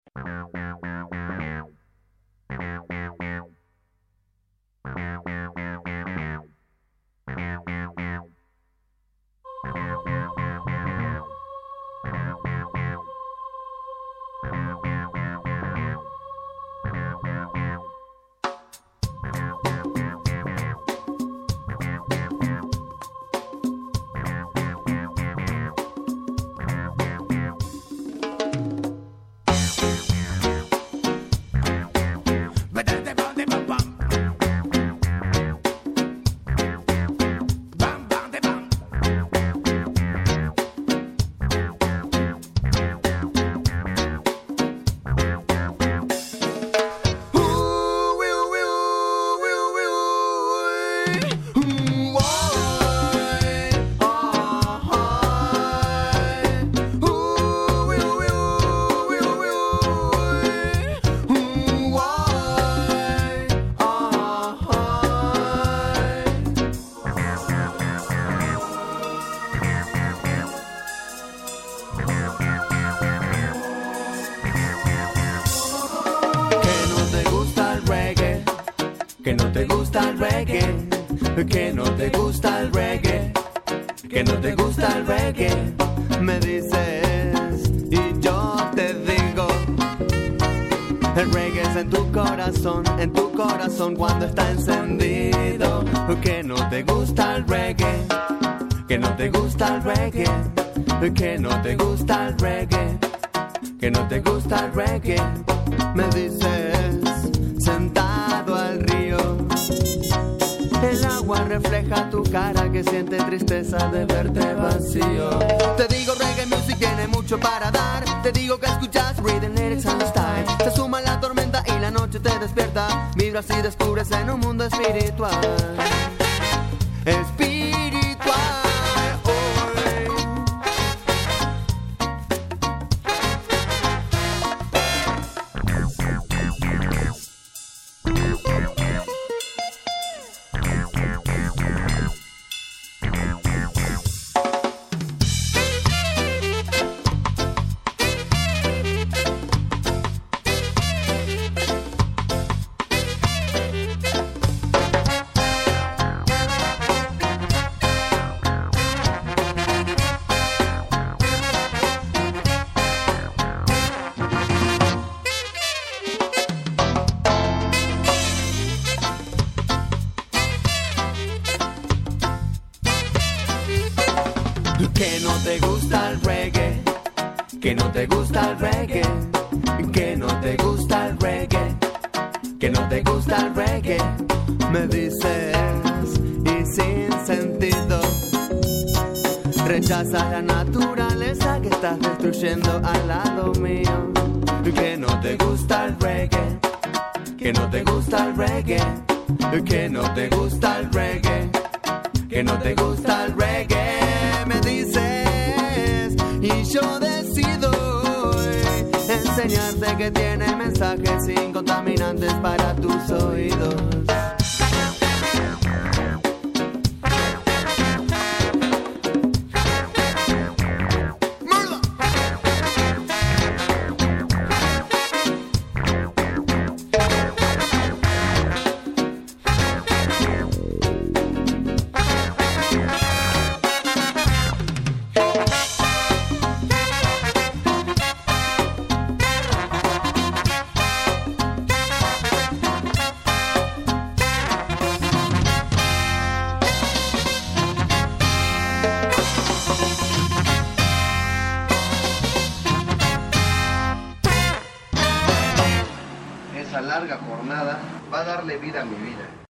Que no te gusta el reggae, que no te gusta el reggae, que no te gusta el reggae. Me dices y yo te digo, el reggae es en tu corazón cuando está encendido. Que no te gusta el reggae, que no te gusta el reggae, que no te gusta el reggae, que no te gusta el reggae. Me dices sentado al río, el agua refleja tu cara que siente tristeza de verte vacío. Te digo reggae music tiene mucho para dar. Te digo que escuchas rhythm, lyrics and style. Se suma la tormenta y la noche te despierta. Vibras y descubres en un mundo espiritual. Espiritual. Que no te gusta el reggae, que no te gusta el reggae, que no te gusta el reggae, que no te gusta el reggae. Me dices y sin sentido rechazas la naturaleza que estás destruyendo al lado mío. Que no te gusta el reggae, que no te gusta el reggae, que no te gusta el reggae, que no te gusta el reggae. Me dices y yo decido enseñarte que tiene mensajes incontaminantes para tus oídos. Esa larga jornada va a darle vida a mi vida.